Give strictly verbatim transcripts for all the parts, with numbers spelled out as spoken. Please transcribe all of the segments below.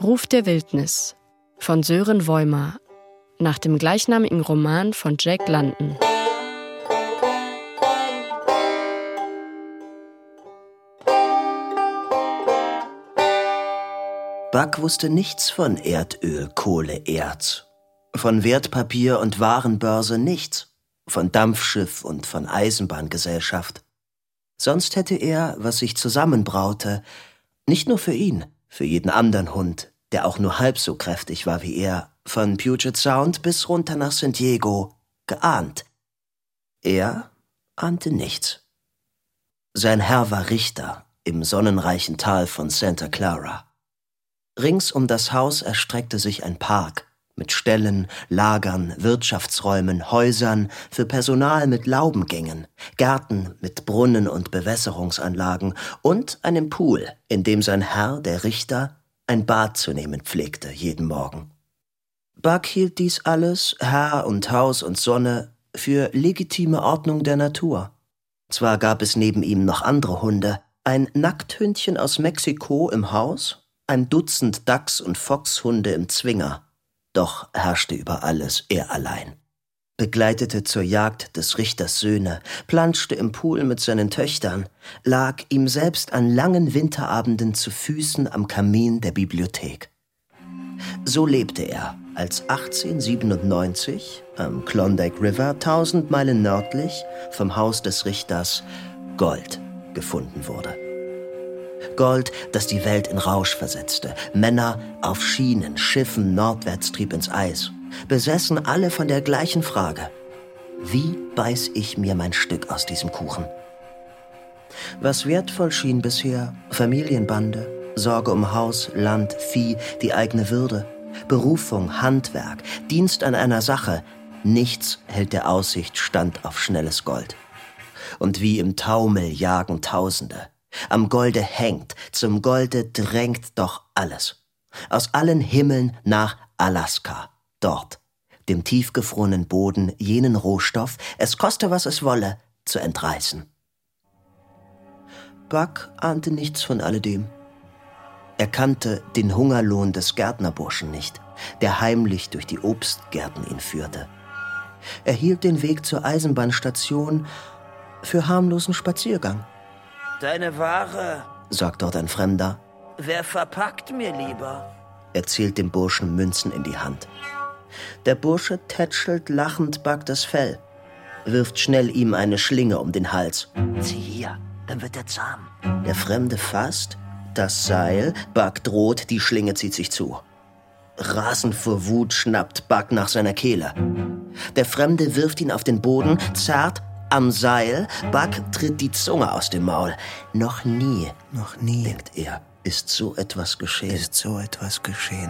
Ruf der Wildnis von Sören Woymer nach dem gleichnamigen Roman von Jack London. Buck wusste nichts von Erdöl, Kohle, Erz. Von Wertpapier und Warenbörse nichts. Von Dampfschiff und von Eisenbahngesellschaft. Sonst hätte er, was sich zusammenbraute, nicht nur für ihn, für jeden anderen Hund, der auch nur halb so kräftig war wie er, von Puget Sound bis runter nach San Diego, geahnt. Er ahnte nichts. Sein Herr war Richter im sonnenreichen Tal von Santa Clara. Rings um das Haus erstreckte sich ein Park mit Ställen, Lagern, Wirtschaftsräumen, Häusern für Personal mit Laubengängen, Gärten mit Brunnen und Bewässerungsanlagen und einem Pool, in dem sein Herr, der Richter, ein Bad zu nehmen pflegte jeden Morgen. Buck hielt dies alles, Herr und Haus und Sonne, für legitime Ordnung der Natur. Zwar gab es neben ihm noch andere Hunde, ein Nackthündchen aus Mexiko im Haus, ein Dutzend Dachs- und Foxhunde im Zwinger. Doch herrschte über alles er allein. Begleitete zur Jagd des Richters Söhne, planschte im Pool mit seinen Töchtern, lag ihm selbst an langen Winterabenden zu Füßen am Kamin der Bibliothek. So lebte er, als achtzehnhundertsiebenundneunzig am Klondike River, tausend Meilen nördlich vom Haus des Richters, Gold gefunden wurde. Gold, das die Welt in Rausch versetzte. Männer auf Schienen, Schiffen nordwärts trieb ins Eis. Besessen alle von der gleichen Frage. Wie beiß ich mir mein Stück aus diesem Kuchen? Was wertvoll schien bisher, Familienbande, Sorge um Haus, Land, Vieh, die eigene Würde, Berufung, Handwerk, Dienst an einer Sache, nichts hält der Aussicht stand auf schnelles Gold. Und wie im Taumel jagen Tausende. Am Golde hängt, zum Golde drängt doch alles. Aus allen Himmeln nach Alaska, dort, dem tiefgefrorenen Boden, jenen Rohstoff, es koste, was es wolle, zu entreißen. Buck ahnte nichts von alledem. Er kannte den Hungerlohn des Gärtnerburschen nicht, der heimlich durch die Obstgärten ihn führte. Er hielt den Weg zur Eisenbahnstation für harmlosen Spaziergang. »Deine Ware«, sagt dort ein Fremder. »Wer verpackt mir lieber?« Er zählt dem Burschen Münzen in die Hand. Der Bursche tätschelt lachend Buck das Fell, wirft schnell ihm eine Schlinge um den Hals. »Zieh hier, dann wird er zahm.« Der Fremde fasst das Seil, Buck droht, die Schlinge zieht sich zu. Rasend vor Wut schnappt Buck nach seiner Kehle. Der Fremde wirft ihn auf den Boden, zerrt am Seil, Buck tritt die Zunge aus dem Maul. Noch nie, noch nie, denkt er, ist so etwas geschehen. Ist so etwas geschehen.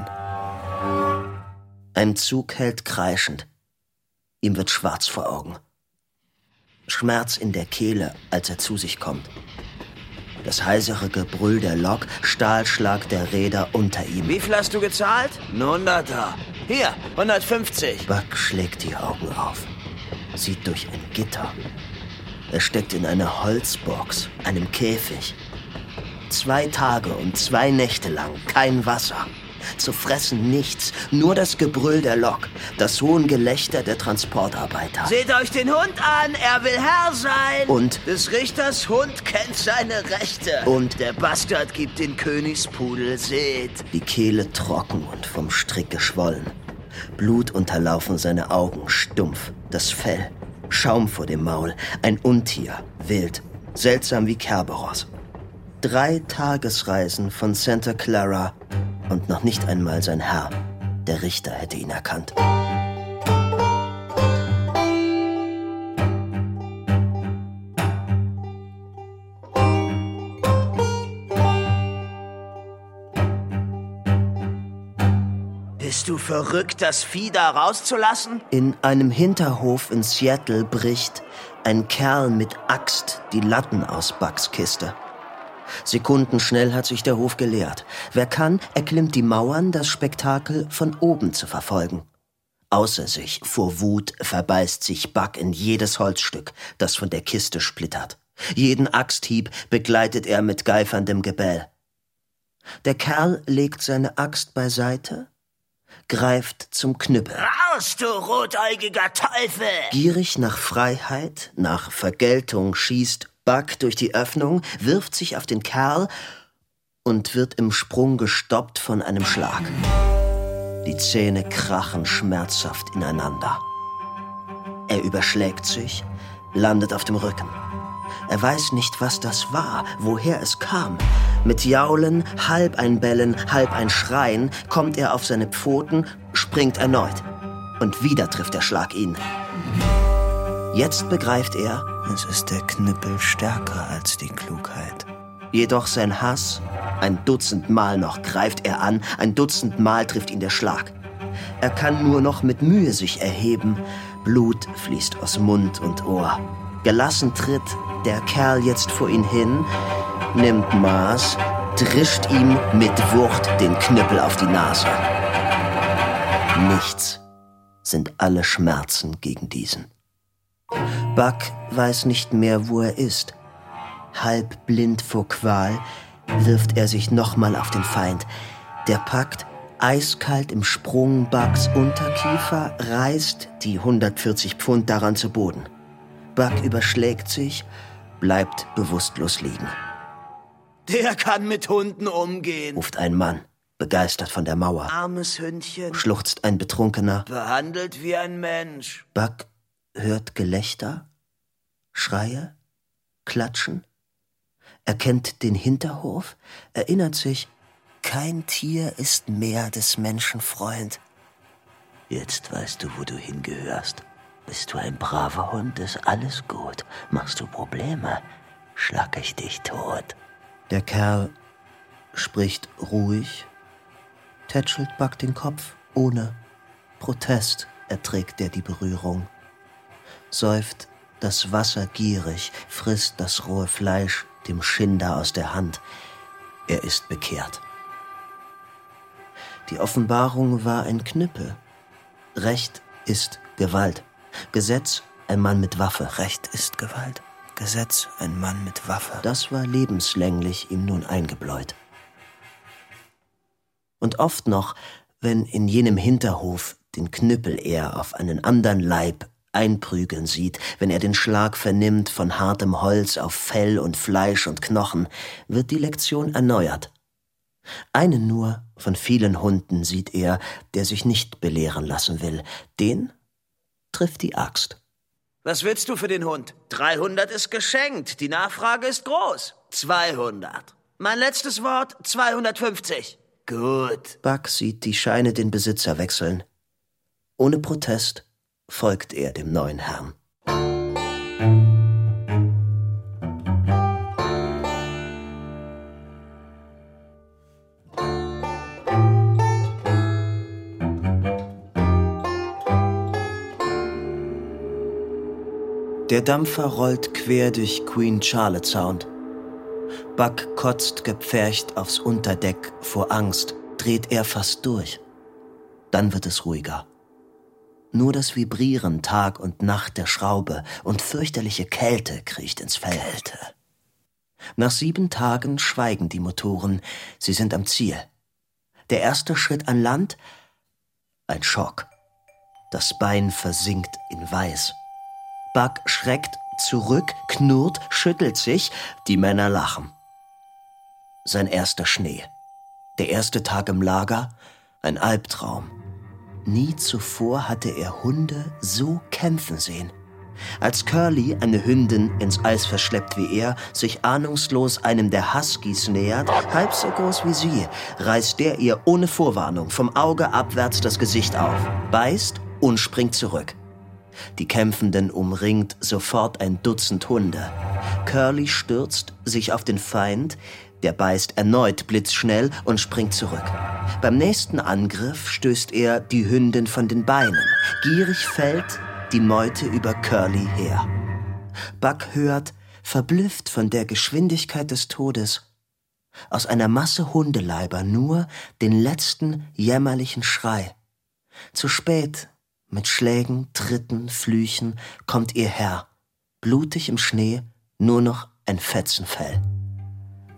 Ein Zug hält kreischend. Ihm wird schwarz vor Augen. Schmerz in der Kehle, als er zu sich kommt. Das heisere Gebrüll der Lok, Stahlschlag der Räder unter ihm. Wie viel hast du gezahlt? Ein Hunderter. Hier, hundertfünfzig. Buck schlägt die Augen auf. Sieht durch ein Gitter. Er steckt in einer Holzbox, einem Käfig. Zwei Tage und zwei Nächte lang kein Wasser. Zu fressen nichts, nur das Gebrüll der Lok, das Hohngelächter der Transportarbeiter. Seht euch den Hund an, er will Herr sein. Und des Richters Hund kennt seine Rechte. Und der Bastard gibt den Königspudel, seht. Die Kehle trocken und vom Strick geschwollen. Blut unterlaufen seine Augen, stumpf, das Fell, Schaum vor dem Maul, ein Untier, wild, seltsam wie Kerberos. Drei Tagesreisen von Santa Clara und noch nicht einmal sein Herr, der Richter, hätte ihn erkannt. Bist du verrückt, das Vieh da rauszulassen? In einem Hinterhof in Seattle bricht ein Kerl mit Axt die Latten aus Bucks Kiste. Sekundenschnell hat sich der Hof geleert. Wer kann, erklimmt die Mauern, das Spektakel von oben zu verfolgen. Außer sich, vor Wut, verbeißt sich Buck in jedes Holzstück, das von der Kiste splittert. Jeden Axthieb begleitet er mit geiferndem Gebell. Der Kerl legt seine Axt beiseite, greift zum Knüppel. Raus, du rotäugiger Teufel! Gierig nach Freiheit, nach Vergeltung schießt Buck durch die Öffnung, wirft sich auf den Kerl und wird im Sprung gestoppt von einem Schlag. Die Zähne krachen schmerzhaft ineinander. Er überschlägt sich, landet auf dem Rücken. Er weiß nicht, was das war, woher es kam. Mit Jaulen, halb ein Bellen, halb ein Schreien, kommt er auf seine Pfoten, springt erneut. Und wieder trifft der Schlag ihn. Jetzt begreift er, es ist der Knüppel stärker als die Klugheit. Jedoch sein Hass, ein Dutzend Mal noch greift er an, ein Dutzend Mal trifft ihn der Schlag. Er kann nur noch mit Mühe sich erheben. Blut fließt aus Mund und Ohr. Gelassen tritt der Kerl jetzt vor ihn hin, nimmt Maß, drischt ihm mit Wucht den Knüppel auf die Nase. Nichts sind alle Schmerzen gegen diesen. Buck weiß nicht mehr, wo er ist. Halb blind vor Qual wirft er sich nochmal auf den Feind. Der packt eiskalt im Sprung Bucks Unterkiefer, reißt die hundertvierzig Pfund daran zu Boden. Buck überschlägt sich, bleibt bewusstlos liegen. Der kann mit Hunden umgehen, ruft ein Mann, begeistert von der Mauer. Armes Hündchen. Schluchzt ein Betrunkener. Behandelt wie ein Mensch. Buck hört Gelächter, Schreie, Klatschen. Er kennt den Hinterhof, erinnert sich, kein Tier ist mehr des Menschen Freund. Jetzt weißt du, wo du hingehörst. Bist du ein braver Hund, ist alles gut. Machst du Probleme, schlag ich dich tot. Der Kerl spricht ruhig, tätschelt Buck den Kopf. Ohne Protest erträgt er die Berührung. Säuft das Wasser gierig, frisst das rohe Fleisch dem Schinder aus der Hand. Er ist bekehrt. Die Offenbarung war ein Knüppel. Recht ist Gewalt. Gesetz, ein Mann mit Waffe. Recht ist Gewalt. Gesetz, ein Mann mit Waffe. Das war lebenslänglich ihm nun eingebläut. Und oft noch, wenn in jenem Hinterhof den Knüppel er auf einen anderen Leib einprügeln sieht, wenn er den Schlag vernimmt von hartem Holz auf Fell und Fleisch und Knochen, wird die Lektion erneuert. Einen nur von vielen Hunden sieht er, der sich nicht belehren lassen will. Den trifft die Axt. Was willst du für den Hund? dreihundert ist geschenkt, die Nachfrage ist groß. zweihundert. Mein letztes Wort, zweihundertfünfzig. Gut. Buck sieht die Scheine den Besitzer wechseln. Ohne Protest folgt er dem neuen Herrn. Der Dampfer rollt quer durch Queen Charlotte Sound. Buck kotzt gepfercht aufs Unterdeck vor Angst, dreht er fast durch. Dann wird es ruhiger. Nur das Vibrieren Tag und Nacht der Schraube und fürchterliche Kälte kriecht ins Fell. Kälte. Nach sieben Tagen schweigen die Motoren, sie sind am Ziel. Der erste Schritt an Land, ein Schock. Das Bein versinkt in Weiß. Buck schreckt zurück, knurrt, schüttelt sich, die Männer lachen. Sein erster Schnee. Der erste Tag im Lager, ein Albtraum. Nie zuvor hatte er Hunde so kämpfen sehen. Als Curly, eine Hündin, ins Eis verschleppt wie er, sich ahnungslos einem der Huskies nähert, halb so groß wie sie, reißt der ihr ohne Vorwarnung vom Auge abwärts das Gesicht auf, beißt und springt zurück. Die Kämpfenden umringt sofort ein Dutzend Hunde. Curly stürzt sich auf den Feind, der beißt erneut blitzschnell und springt zurück. Beim nächsten Angriff stößt er die Hündin von den Beinen. Gierig fällt die Meute über Curly her. Buck hört, verblüfft von der Geschwindigkeit des Todes, aus einer Masse Hundeleiber nur den letzten jämmerlichen Schrei. Zu spät. Mit Schlägen, Tritten, Flüchen kommt ihr Herr. Blutig im Schnee, nur noch ein Fetzen Fell.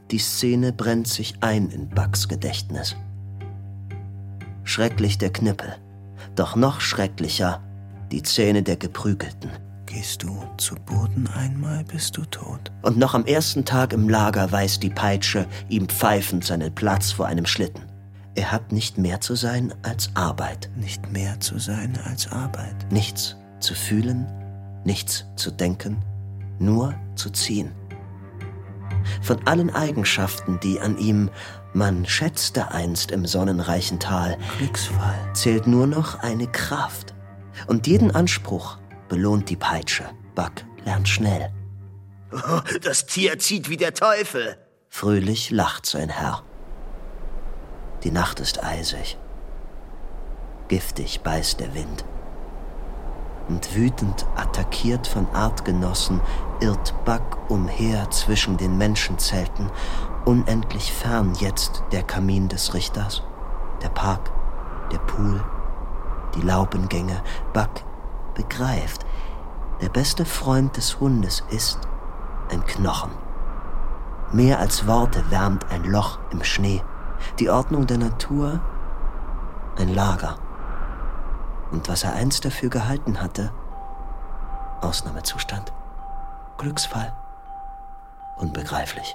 Die Szene brennt sich ein in Bucks Gedächtnis. Schrecklich der Knüppel, doch noch schrecklicher die Zähne der Geprügelten. Gehst du zu Boden einmal, bist du tot. Und noch am ersten Tag im Lager weist die Peitsche ihm pfeifend seinen Platz vor einem Schlitten. Er hat nicht mehr zu sein als Arbeit. Nicht mehr zu sein als Arbeit. Nichts zu fühlen, nichts zu denken, nur zu ziehen. Von allen Eigenschaften, die an ihm man schätzte einst im sonnenreichen Tal, Glücksfall, zählt nur noch eine Kraft. Und jeden Anspruch belohnt die Peitsche. Buck lernt schnell. Oh, das Tier zieht wie der Teufel. Fröhlich lacht sein Herr. Die Nacht ist eisig. Giftig beißt der Wind. Und wütend attackiert von Artgenossen irrt Buck umher zwischen den Menschenzelten, unendlich fern jetzt der Kamin des Richters, der Park, der Pool, die Laubengänge. Buck begreift, der beste Freund des Hundes ist ein Knochen. Mehr als Worte wärmt ein Loch im Schnee, die Ordnung der Natur ein Lager. Und was er einst dafür gehalten hatte, Ausnahmezustand, Glücksfall, unbegreiflich.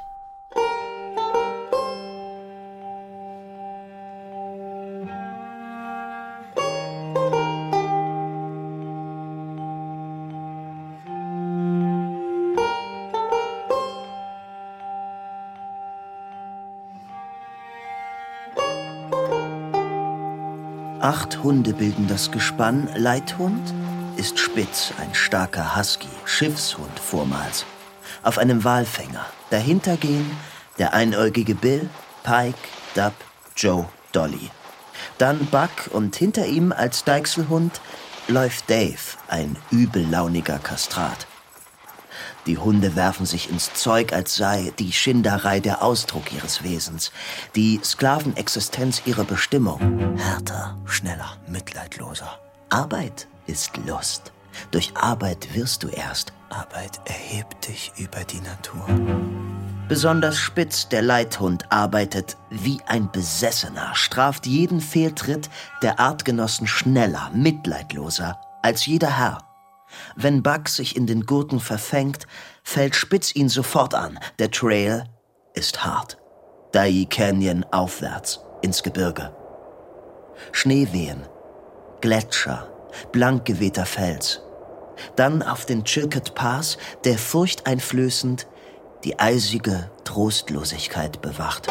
Acht Hunde bilden das Gespann. Leithund ist Spitz, ein starker Husky, Schiffshund vormals. Auf einem Walfänger. Dahinter gehen der einäugige Bill, Pike, Dub, Joe, Dolly. Dann Buck und hinter ihm als Deichselhund läuft Dave, ein übellauniger Kastrat. Die Hunde werfen sich ins Zeug, als sei die Schinderei der Ausdruck ihres Wesens, die Sklavenexistenz ihre Bestimmung. Härter, schneller, mitleidloser. Arbeit ist Lust. Durch Arbeit wirst du erst. Arbeit erhebt dich über die Natur. Besonders spitz der Leithund arbeitet wie ein Besessener, straft jeden Fehltritt der Artgenossen schneller, mitleidloser als jeder Herr. Wenn Buck sich in den Gurten verfängt, fällt Spitz ihn sofort an. Der Trail ist hart. Dyea Canyon aufwärts, ins Gebirge. Schneewehen, Gletscher, blank gewehter Fels. Dann auf den Chilkat Pass, der furchteinflößend die eisige Trostlosigkeit bewacht.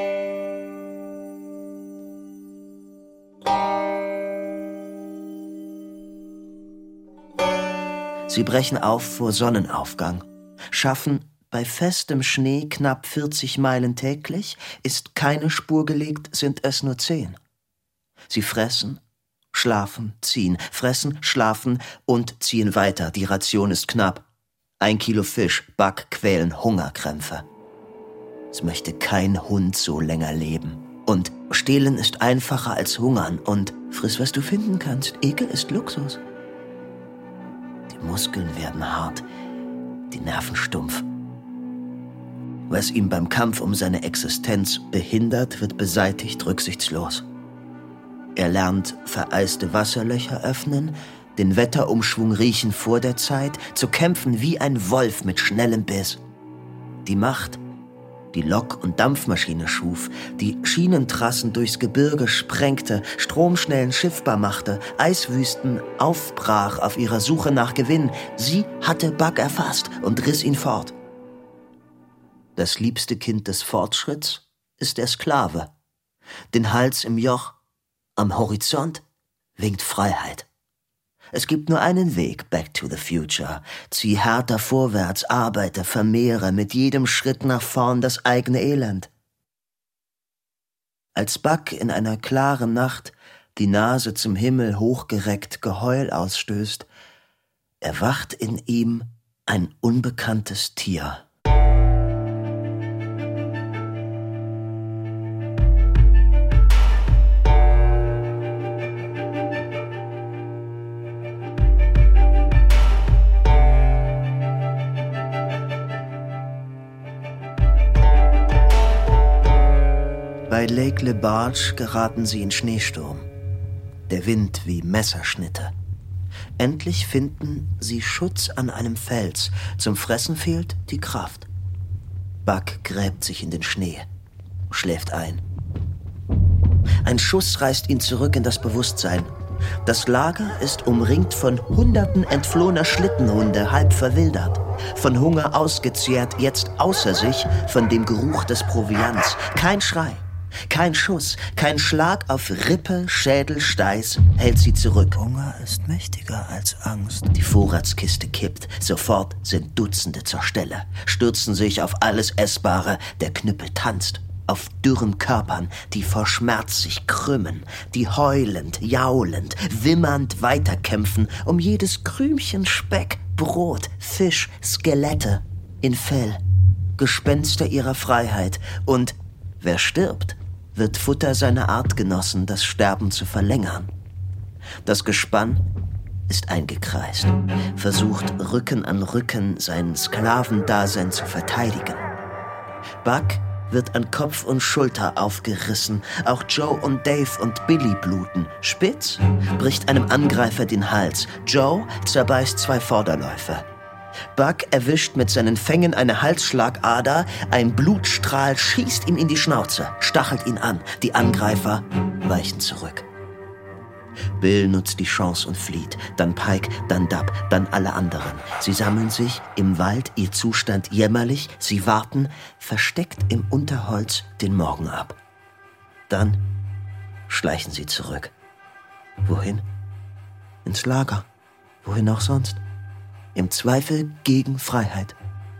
Sie brechen auf vor Sonnenaufgang, schaffen bei festem Schnee knapp vierzig Meilen täglich, ist keine Spur gelegt, sind es nur zehn. Sie fressen, schlafen, ziehen, fressen, schlafen und ziehen weiter. Die Ration ist knapp. Ein Kilo Fisch, Buck quälen Hungerkrämpfe. Es möchte kein Hund so länger leben. Und stehlen ist einfacher als hungern und friss, was du finden kannst. Ekel ist Luxus. Die Muskeln werden hart, die Nerven stumpf. Was ihm beim Kampf um seine Existenz behindert, wird beseitigt rücksichtslos. Er lernt vereiste Wasserlöcher öffnen, den Wetterumschwung riechen vor der Zeit, zu kämpfen wie ein Wolf mit schnellem Biss. Die Macht, die Lok- und Dampfmaschine schuf, die Schienentrassen durchs Gebirge sprengte, Stromschnellen schiffbar machte, Eiswüsten aufbrach auf ihrer Suche nach Gewinn, sie hatte Buck erfasst und riss ihn fort. Das liebste Kind des Fortschritts ist der Sklave. Den Hals im Joch, am Horizont winkt Freiheit. Es gibt nur einen Weg, back to the future. Zieh härter vorwärts, arbeite, vermehre mit jedem Schritt nach vorn das eigene Elend. Als Buck in einer klaren Nacht die Nase zum Himmel hochgereckt Geheul ausstößt, erwacht in ihm ein unbekanntes Tier. Bei Lake Le Barge geraten sie in Schneesturm. Der Wind wie Messerschnitte. Endlich finden sie Schutz an einem Fels. Zum Fressen fehlt die Kraft. Buck gräbt sich in den Schnee, schläft ein. Ein Schuss reißt ihn zurück in das Bewusstsein. Das Lager ist umringt von Hunderten entflohener Schlittenhunde, halb verwildert. Von Hunger ausgezehrt, jetzt außer sich von dem Geruch des Proviants. Kein Schrei, kein Schuss, kein Schlag auf Rippe, Schädel, Steiß hält sie zurück. Hunger ist mächtiger als Angst. Die Vorratskiste kippt. Sofort sind Dutzende zur Stelle, stürzen sich auf alles Essbare. Der Knüppel tanzt. Auf dürren Körpern, die vor Schmerz sich krümmen, die heulend, jaulend, wimmernd weiterkämpfen um jedes Krümchen Speck, Brot, Fisch, Skelette in Fell, Gespenster ihrer Freiheit. Und wer stirbt, wird Futter seiner Artgenossen, das Sterben zu verlängern. Das Gespann ist eingekreist, versucht Rücken an Rücken sein Sklavendasein zu verteidigen. Buck wird an Kopf und Schulter aufgerissen. Auch Joe und Dave und Billy bluten. Spitz bricht einem Angreifer den Hals. Joe zerbeißt zwei Vorderläufe. Buck erwischt mit seinen Fängen eine Halsschlagader. Ein Blutstrahl schießt ihm in die Schnauze, stachelt ihn an. Die Angreifer weichen zurück. Bill nutzt die Chance und flieht. Dann Pike, dann Dub, dann alle anderen. Sie sammeln sich im Wald, ihr Zustand jämmerlich. Sie warten, versteckt im Unterholz, den Morgen ab. Dann schleichen sie zurück. Wohin? Ins Lager. Wohin auch sonst? Im Zweifel gegen Freiheit.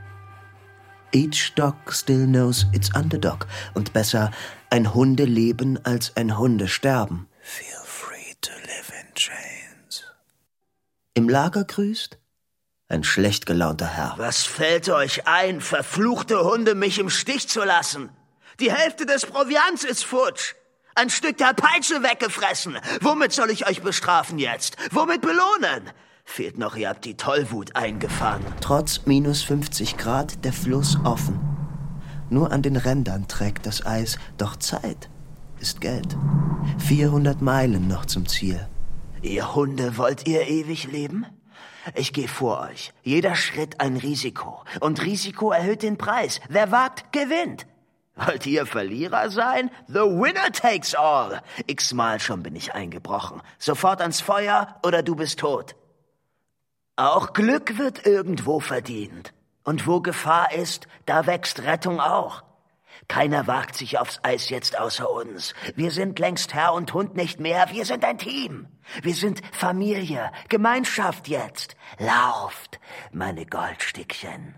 Each dog still knows its underdog. Und besser ein Hundeleben als ein Hundesterben. Feel free to live in chains. Im Lager grüßt ein schlecht gelaunter Herr. Was fällt euch ein, verfluchte Hunde, mich im Stich zu lassen? Die Hälfte des Proviants ist futsch. Ein Stück der Peitsche weggefressen. Womit soll ich euch bestrafen jetzt? Womit belohnen? Fehlt noch, ihr habt die Tollwut eingefangen. Trotz minus fünfzig Grad der Fluss offen. Nur an den Rändern trägt das Eis. Doch Zeit ist Geld. vierhundert Meilen noch zum Ziel. Ihr Hunde, wollt ihr ewig leben? Ich gehe vor euch. Jeder Schritt ein Risiko. Und Risiko erhöht den Preis. Wer wagt, gewinnt. Wollt ihr Verlierer sein? The winner takes all. X-mal schon bin ich eingebrochen. Sofort ans Feuer oder du bist tot. Auch Glück wird irgendwo verdient. Und wo Gefahr ist, da wächst Rettung auch. Keiner wagt sich aufs Eis jetzt außer uns. Wir sind längst Herr und Hund nicht mehr. Wir sind ein Team. Wir sind Familie, Gemeinschaft jetzt. Lauft, meine Goldstückchen.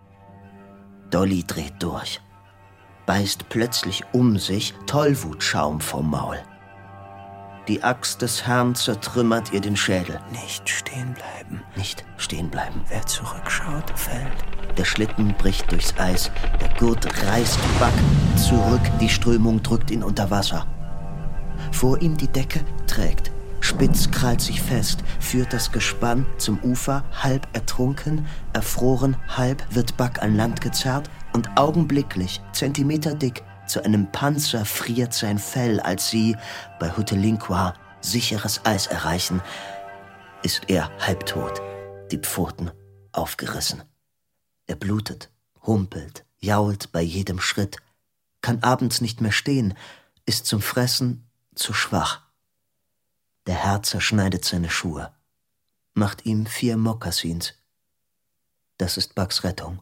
Dolly dreht durch. Beißt plötzlich um sich, Tollwutschaum vom Maul. Die Axt des Herrn zertrümmert ihr den Schädel. Nicht stehen bleiben. Nicht stehen bleiben. Wer zurückschaut, fällt. Der Schlitten bricht durchs Eis. Der Gurt reißt Buck zurück. Die Strömung drückt ihn unter Wasser. Vor ihm die Decke trägt. Spitz krallt sich fest, führt das Gespann zum Ufer, halb ertrunken, erfroren, halb wird Buck an Land gezerrt und augenblicklich, zentimeterdick, zu einem Panzer friert sein Fell, als sie bei Hutelinkwa sicheres Eis erreichen, ist er halbtot, die Pfoten aufgerissen. Er blutet, humpelt, jault bei jedem Schritt, kann abends nicht mehr stehen, ist zum Fressen zu schwach. Der Herr zerschneidet seine Schuhe, macht ihm vier Mokassins. Das ist Bucks Rettung.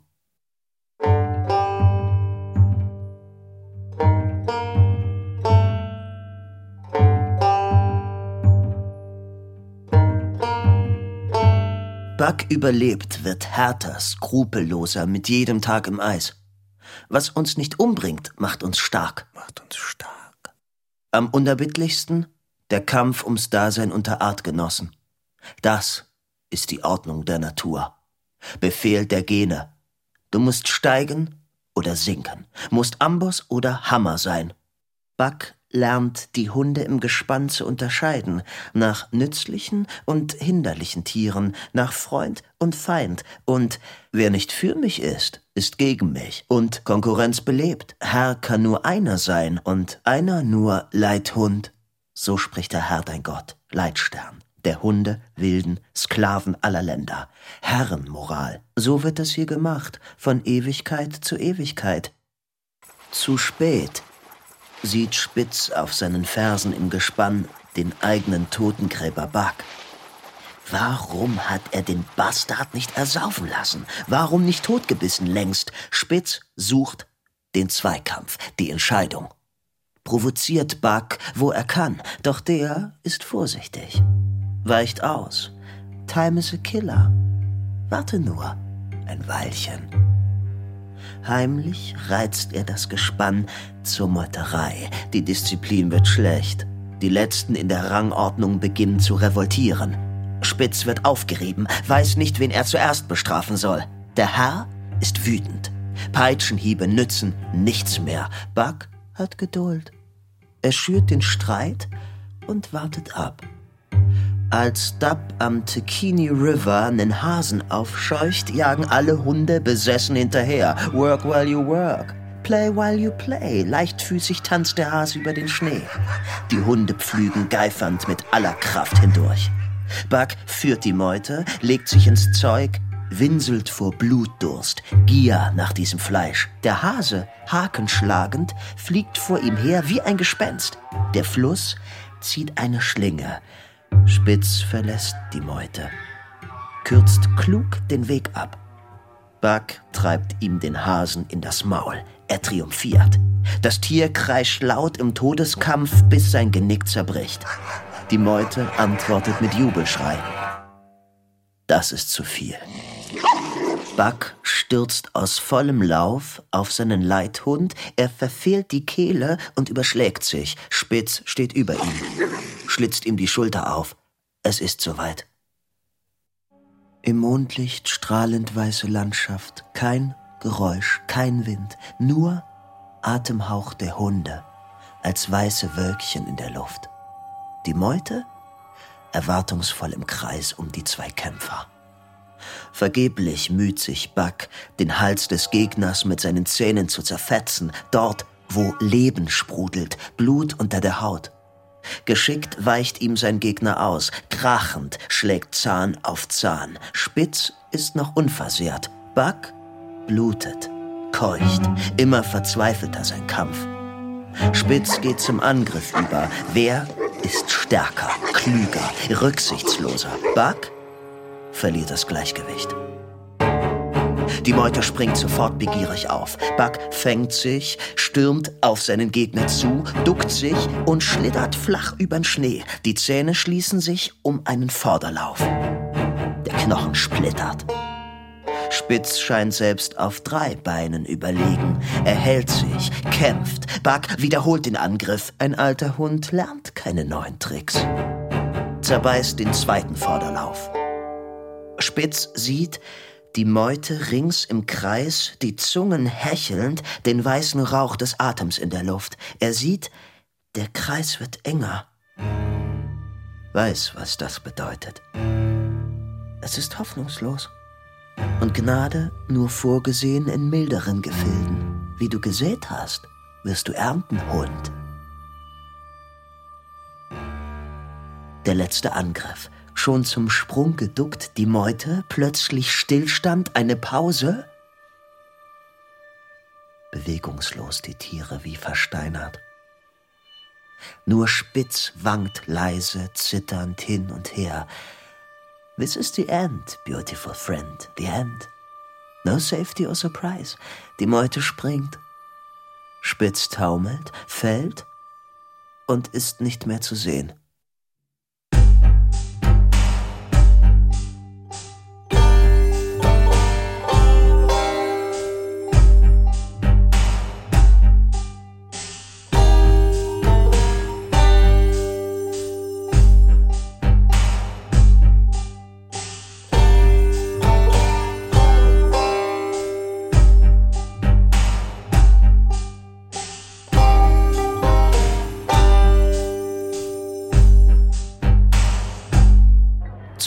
Buck überlebt, wird härter, skrupelloser mit jedem Tag im Eis. Was uns nicht umbringt, macht uns stark. Macht uns stark. Am unerbittlichsten der Kampf ums Dasein unter Artgenossen. Das ist die Ordnung der Natur. Befehl der Gene. Du musst steigen oder sinken, musst Amboss oder Hammer sein. Buck lernt die Hunde im Gespann zu unterscheiden, nach nützlichen und hinderlichen Tieren, nach Freund und Feind. Und wer nicht für mich ist, ist gegen mich. Und Konkurrenz belebt. Herr kann nur einer sein und einer nur Leithund. So spricht der Herr dein Gott, Leitstern, der Hunde, Wilden, Sklaven aller Länder. Herrenmoral, so wird es hier gemacht, von Ewigkeit zu Ewigkeit. Zu spät sieht Spitz auf seinen Fersen im Gespann den eigenen Totengräber Buck. Warum hat er den Bastard nicht ersaufen lassen? Warum nicht totgebissen längst? Spitz sucht den Zweikampf, die Entscheidung. Provoziert Buck, wo er kann, doch der ist vorsichtig. Weicht aus. Time is a killer. Warte nur, ein Weilchen. Heimlich reizt er das Gespann zur Meuterei. Die Disziplin wird schlecht. Die Letzten in der Rangordnung beginnen zu revoltieren. Spitz wird aufgerieben, weiß nicht, wen er zuerst bestrafen soll. Der Herr ist wütend. Peitschenhiebe nützen nichts mehr. Buck hat Geduld. Er schürt den Streit und wartet ab. Als Dub am Tekini River einen Hasen aufscheucht, jagen alle Hunde besessen hinterher. Work while you work. Play while you play. Leichtfüßig tanzt der Hase über den Schnee. Die Hunde pflügen geifernd mit aller Kraft hindurch. Buck führt die Meute, legt sich ins Zeug, winselt vor Blutdurst, Gier nach diesem Fleisch. Der Hase, hakenschlagend, fliegt vor ihm her wie ein Gespenst. Der Fluss zieht eine Schlinge. Spitz verlässt die Meute, kürzt klug den Weg ab. Buck treibt ihm den Hasen in das Maul. Er triumphiert. Das Tier kreischt laut im Todeskampf, bis sein Genick zerbricht. Die Meute antwortet mit Jubelschrei. Das ist zu viel. Buck stürzt aus vollem Lauf auf seinen Leithund, er verfehlt die Kehle und überschlägt sich. Spitz steht über ihm, schlitzt ihm die Schulter auf. Es ist soweit. Im Mondlicht strahlend weiße Landschaft, kein Geräusch, kein Wind, nur Atemhauch der Hunde, als weiße Wölkchen in der Luft. Die Meute erwartungsvoll im Kreis um die zwei Kämpfer. Vergeblich müht sich Buck, den Hals des Gegners mit seinen Zähnen zu zerfetzen, dort, wo Leben sprudelt, Blut unter der Haut. Geschickt weicht ihm sein Gegner aus, krachend schlägt Zahn auf Zahn. Spitz ist noch unversehrt, Buck blutet, keucht, immer verzweifelter sein Kampf. Spitz geht zum Angriff über. Wer ist stärker, klüger, rücksichtsloser? Buck verliert das Gleichgewicht. Die Meute springt sofort begierig auf. Buck fängt sich, stürmt auf seinen Gegner zu, duckt sich und schlittert flach übern Schnee. Die Zähne schließen sich um einen Vorderlauf. Der Knochen splittert. Spitz scheint selbst auf drei Beinen überlegen. Er hält sich, kämpft. Buck wiederholt den Angriff. Ein alter Hund lernt keine neuen Tricks. Zerbeißt den zweiten Vorderlauf. Spitz sieht die Meute rings im Kreis, die Zungen hechelnd, den weißen Rauch des Atems in der Luft. Er sieht, der Kreis wird enger. Weiß, was das bedeutet. Es ist hoffnungslos. Und Gnade nur vorgesehen in milderen Gefilden. Wie du gesät hast, wirst du ernten, Hund. Der letzte Angriff. Schon zum Sprung geduckt, die Meute, plötzlich Stillstand, eine Pause. Bewegungslos die Tiere wie versteinert. Nur Spitz wankt leise, zitternd hin und her. This is the end, beautiful friend, the end. No safety or surprise. Die Meute springt. Spitz taumelt, fällt und ist nicht mehr zu sehen.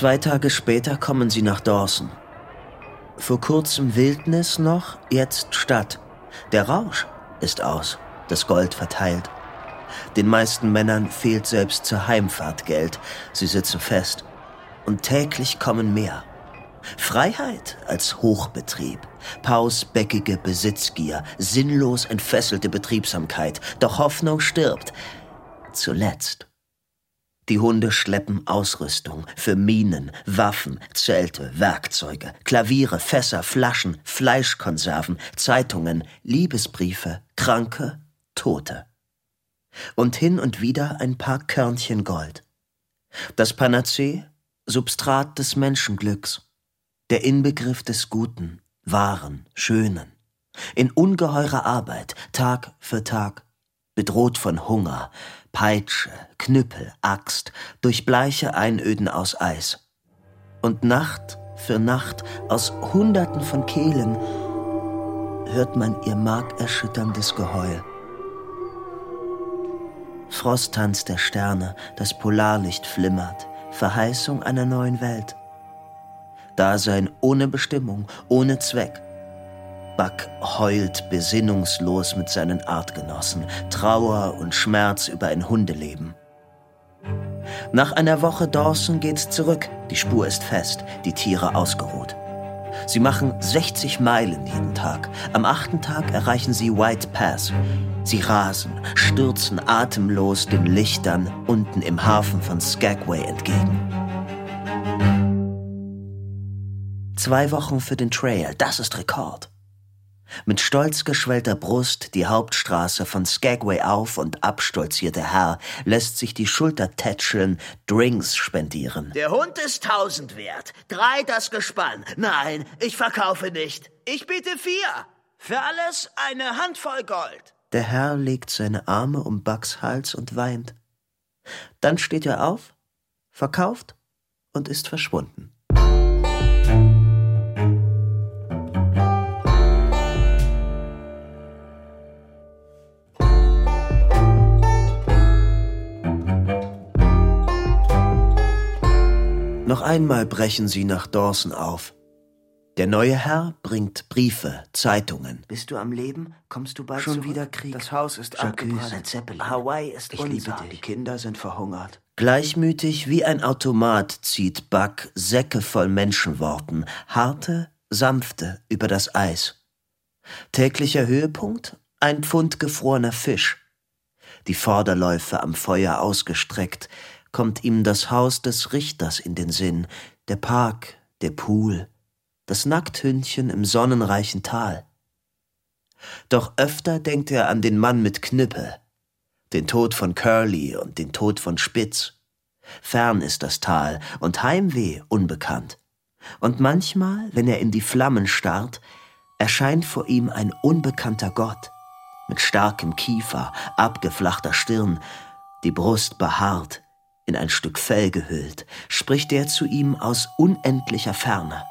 Zwei Tage später kommen sie nach Dawson. Vor kurzem Wildnis noch, jetzt Stadt. Der Rausch ist aus, das Gold verteilt. Den meisten Männern fehlt selbst zur Heimfahrt Geld. Sie sitzen fest. Und täglich kommen mehr. Freiheit als Hochbetrieb, pausbäckige Besitzgier, sinnlos entfesselte Betriebsamkeit. Doch Hoffnung stirbt. Zuletzt. Die Hunde schleppen Ausrüstung für Minen, Waffen, Zelte, Werkzeuge, Klaviere, Fässer, Flaschen, Fleischkonserven, Zeitungen, Liebesbriefe, Kranke, Tote. Und hin und wieder ein paar Körnchen Gold. Das Panazee, Substrat des Menschenglücks, der Inbegriff des Guten, Wahren, Schönen. In ungeheurer Arbeit, Tag für Tag, bedroht von Hunger, Peitsche, Knüppel, Axt, durch bleiche Einöden aus Eis. Und Nacht für Nacht aus Hunderten von Kehlen hört man ihr markerschütterndes Geheul. Frosttanz der Sterne, das Polarlicht flimmert, Verheißung einer neuen Welt. Dasein ohne Bestimmung, ohne Zweck. Buck heult besinnungslos mit seinen Artgenossen, Trauer und Schmerz über ein Hundeleben. Nach einer Woche Dawson geht's zurück, die Spur ist fest, die Tiere ausgeruht. Sie machen sechzig Meilen jeden Tag. Am achten Tag erreichen sie White Pass. Sie rasen, stürzen atemlos den Lichtern unten im Hafen von Skagway entgegen. Zwei Wochen für den Trail, das ist Rekord. Mit stolz geschwellter Brust die Hauptstraße von Skagway auf und ab stolziert der Herr, lässt sich die Schulter tätscheln, Drinks spendieren. Der Hund ist tausend wert, drei das Gespann. Nein, ich verkaufe nicht. Ich biete vier. Für alles eine Handvoll Gold. Der Herr legt seine Arme um Bucks Hals und weint. Dann steht er auf, verkauft und ist verschwunden. Noch einmal brechen sie nach Dawson auf. Der neue Herr bringt Briefe, Zeitungen. Bist du am Leben? Kommst du bald Schon zurück? wieder Krieg. Das Haus ist abgebrannt. Zeppelin. Hawaii ist Ich unser. liebe dich. Die Kinder sind verhungert. Gleichmütig wie ein Automat zieht Buck Säcke voll Menschenworten, harte, sanfte, über das Eis. Täglicher Höhepunkt? Ein Pfund gefrorener Fisch. Die Vorderläufe am Feuer ausgestreckt, kommt ihm das Haus des Richters in den Sinn, der Park, der Pool, das Nackthündchen im sonnenreichen Tal. Doch öfter denkt er an den Mann mit Knüppel, den Tod von Curly und den Tod von Spitz. Fern ist das Tal und Heimweh unbekannt. Und manchmal, wenn er in die Flammen starrt, erscheint vor ihm ein unbekannter Gott, mit starkem Kiefer, abgeflachter Stirn, die Brust behaart, in ein Stück Fell gehüllt, spricht er zu ihm aus unendlicher Ferne.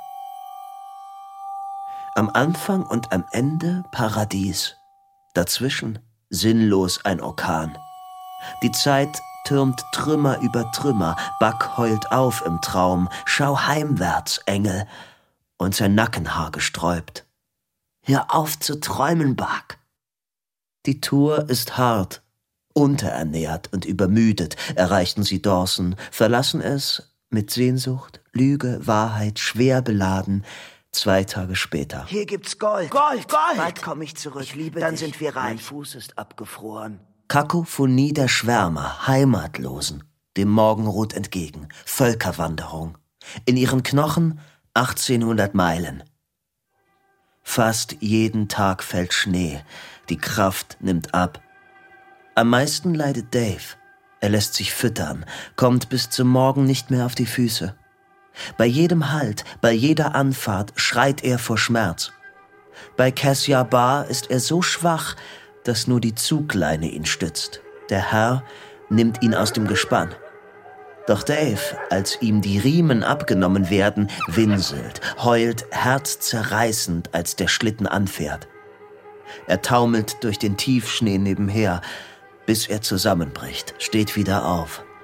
Am Anfang und am Ende Paradies, dazwischen sinnlos ein Orkan. Die Zeit türmt Trümmer über Trümmer, Buck heult auf im Traum, schau heimwärts, Engel, und sein Nackenhaar gesträubt. Hör auf zu träumen, Buck. Die Tour ist hart. Unterernährt und übermüdet erreichten sie Dawson, verlassen es mit Sehnsucht, Lüge, Wahrheit, schwer beladen, zwei Tage später. Hier gibt's Gold. Gold, Gold. Bald komme ich zurück. Ich liebe Dann dich. sind wir reich. Mein Fuß ist abgefroren. Kakophonie der Schwärmer, Heimatlosen, dem Morgenrot entgegen, Völkerwanderung. In ihren Knochen achtzehnhundert Meilen. Fast jeden Tag fällt Schnee, die Kraft nimmt ab. Am meisten leidet Dave. Er lässt sich füttern, kommt bis zum Morgen nicht mehr auf die Füße. Bei jedem Halt, bei jeder Anfahrt schreit er vor Schmerz. Bei Cassiar Bar ist er so schwach, dass nur die Zugleine ihn stützt. Der Herr nimmt ihn aus dem Gespann. Doch Dave, als ihm die Riemen abgenommen werden, winselt, heult herzzerreißend, als der Schlitten anfährt. Er taumelt durch den Tiefschnee nebenher, bis er zusammenbricht, steht wieder auf.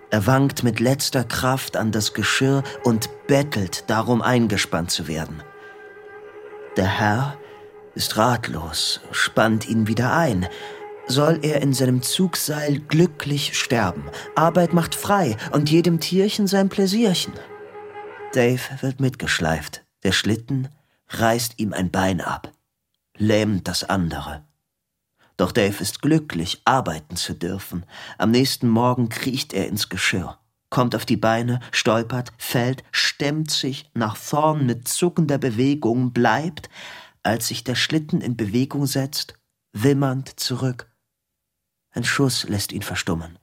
Er wankt mit letzter Kraft an das Geschirr und bettelt darum, eingespannt zu werden. Der Herr ist ratlos, spannt ihn wieder ein. Soll er in seinem Zugseil glücklich sterben? Arbeit macht frei und jedem Tierchen sein Pläsierchen. Dave wird mitgeschleift. Der Schlitten reißt ihm ein Bein ab, lähmt das andere. Doch Dave ist glücklich, arbeiten zu dürfen. Am nächsten Morgen kriecht er ins Geschirr, kommt auf die Beine, stolpert, fällt, stemmt sich nach vorn mit zuckender Bewegung, bleibt, als sich der Schlitten in Bewegung setzt, wimmernd zurück. Ein Schuss lässt ihn verstummen.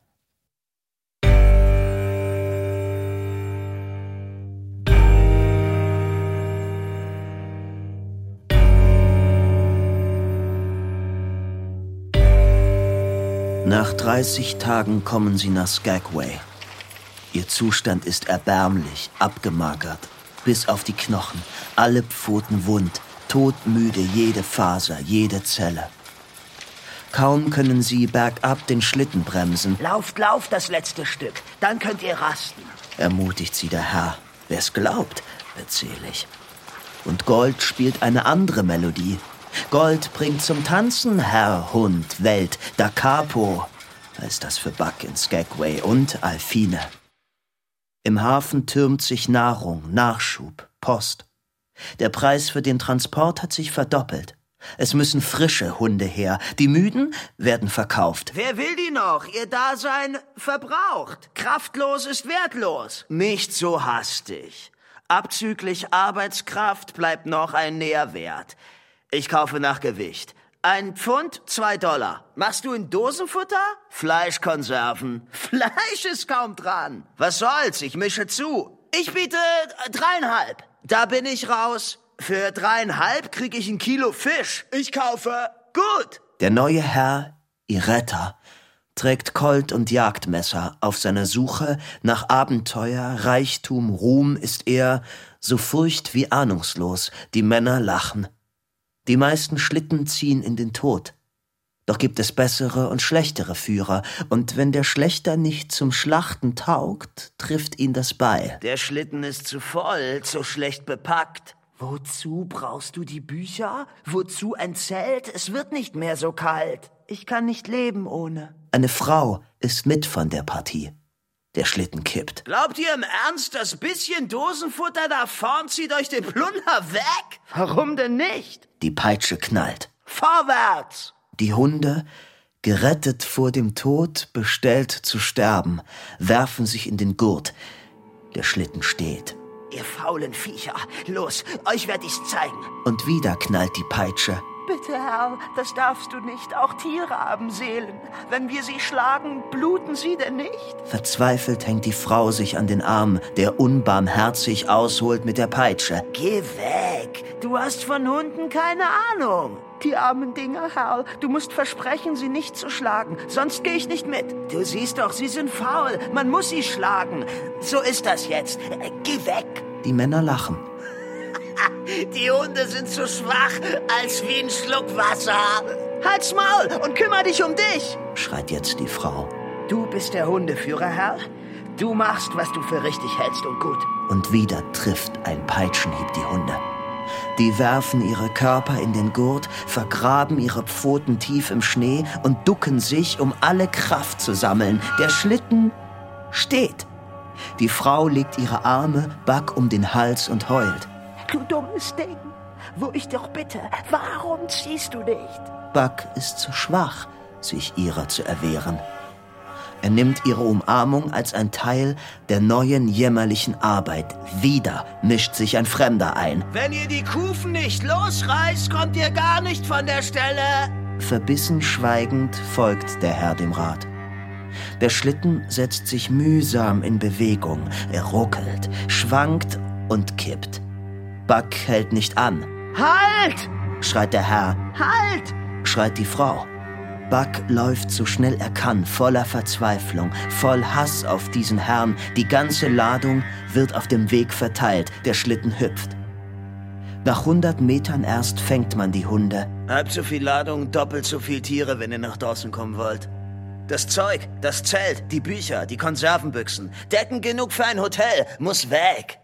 Nach dreißig Tagen kommen sie nach Skagway. Ihr Zustand ist erbärmlich, abgemagert, bis auf die Knochen, alle Pfoten wund, todmüde jede Faser, jede Zelle. Kaum können sie bergab den Schlitten bremsen. Lauft, lauft das letzte Stück, dann könnt ihr rasten. Ermutigt sie der Herr. Wer's glaubt, erzähle ich. Und Gold spielt eine andere Melodie. Gold bringt zum Tanzen Herr, Hund, Welt, Da Capo, heißt das für Buck in Skagway, und Alfine. Im Hafen türmt sich Nahrung, Nachschub, Post. Der Preis für den Transport hat sich verdoppelt. Es müssen frische Hunde her. Die Müden werden verkauft. Wer will die noch? Ihr Dasein verbraucht. Kraftlos ist wertlos. Nicht so hastig. Abzüglich Arbeitskraft bleibt noch ein Nährwert. Ich kaufe nach Gewicht. Ein Pfund, zwei Dollar. Machst du in Dosenfutter? Fleischkonserven. Fleisch ist kaum dran. Was soll's, ich mische zu. Ich biete dreieinhalb. Da bin ich raus. Für dreieinhalb krieg ich ein Kilo Fisch. Ich kaufe. Gut. Der neue Herr, ihr Retter, trägt Colt und Jagdmesser. Auf seiner Suche nach Abenteuer, Reichtum, Ruhm ist er so furcht wie ahnungslos. Die Männer lachen. Die meisten Schlitten ziehen in den Tod. Doch gibt es bessere und schlechtere Führer, und wenn der Schlechter nicht zum Schlachten taugt, trifft ihn das Beil. Der Schlitten ist zu voll, zu schlecht bepackt. Wozu brauchst du die Bücher? Wozu ein Zelt? Es wird nicht mehr so kalt. Ich kann nicht leben ohne. Eine Frau ist mit von der Partie. Der Schlitten kippt. Glaubt ihr im Ernst, das bisschen Dosenfutter da vorn zieht euch den Plunder weg? Warum denn nicht? Die Peitsche knallt. Vorwärts! Die Hunde, gerettet vor dem Tod, bestellt zu sterben, werfen sich in den Gurt. Der Schlitten steht. Ihr faulen Viecher, los, euch werd ich's zeigen. Und wieder knallt die Peitsche. Bitte, Herr, das darfst du nicht. Auch Tiere haben Seelen. Wenn wir sie schlagen, bluten sie denn nicht? Verzweifelt hängt die Frau sich an den Arm, der unbarmherzig ausholt mit der Peitsche. Geh weg, du hast von Hunden keine Ahnung. Die armen Dinger, Herr, du musst versprechen, sie nicht zu schlagen, sonst gehe ich nicht mit. Du siehst doch, sie sind faul, man muss sie schlagen. So ist das jetzt. Geh weg. Die Männer lachen. Die Hunde sind so schwach, als wie ein Schluck Wasser. Halt's Maul und kümmere dich um dich, schreit jetzt die Frau. Du bist der Hundeführer, Herr. Du machst, was du für richtig hältst und gut. Und wieder trifft ein Peitschenhieb die Hunde. Die werfen ihre Körper in den Gurt, vergraben ihre Pfoten tief im Schnee und ducken sich, um alle Kraft zu sammeln. Der Schlitten steht. Die Frau legt ihre Arme Buck um den Hals und heult. Du dummes Ding, wo ich doch bitte, warum ziehst du nicht? Buck ist zu schwach, sich ihrer zu erwehren. Er nimmt ihre Umarmung als ein Teil der neuen jämmerlichen Arbeit. Wieder mischt sich ein Fremder ein. Wenn ihr die Kufen nicht losreißt, kommt ihr gar nicht von der Stelle. Verbissen schweigend folgt der Herr dem Rat. Der Schlitten setzt sich mühsam in Bewegung. Er ruckelt, schwankt und kippt. Buck hält nicht an. Halt! Schreit der Herr. Halt! Schreit die Frau. Buck läuft so schnell er kann, voller Verzweiflung, voll Hass auf diesen Herrn. Die ganze Ladung wird auf dem Weg verteilt. Der Schlitten hüpft. Nach hundert Metern erst fängt man die Hunde. Halb so viel Ladung, doppelt so viel Tiere, wenn ihr nach draußen kommen wollt. Das Zeug, das Zelt, die Bücher, die Konservenbüchsen, Decken genug für ein Hotel, muss weg.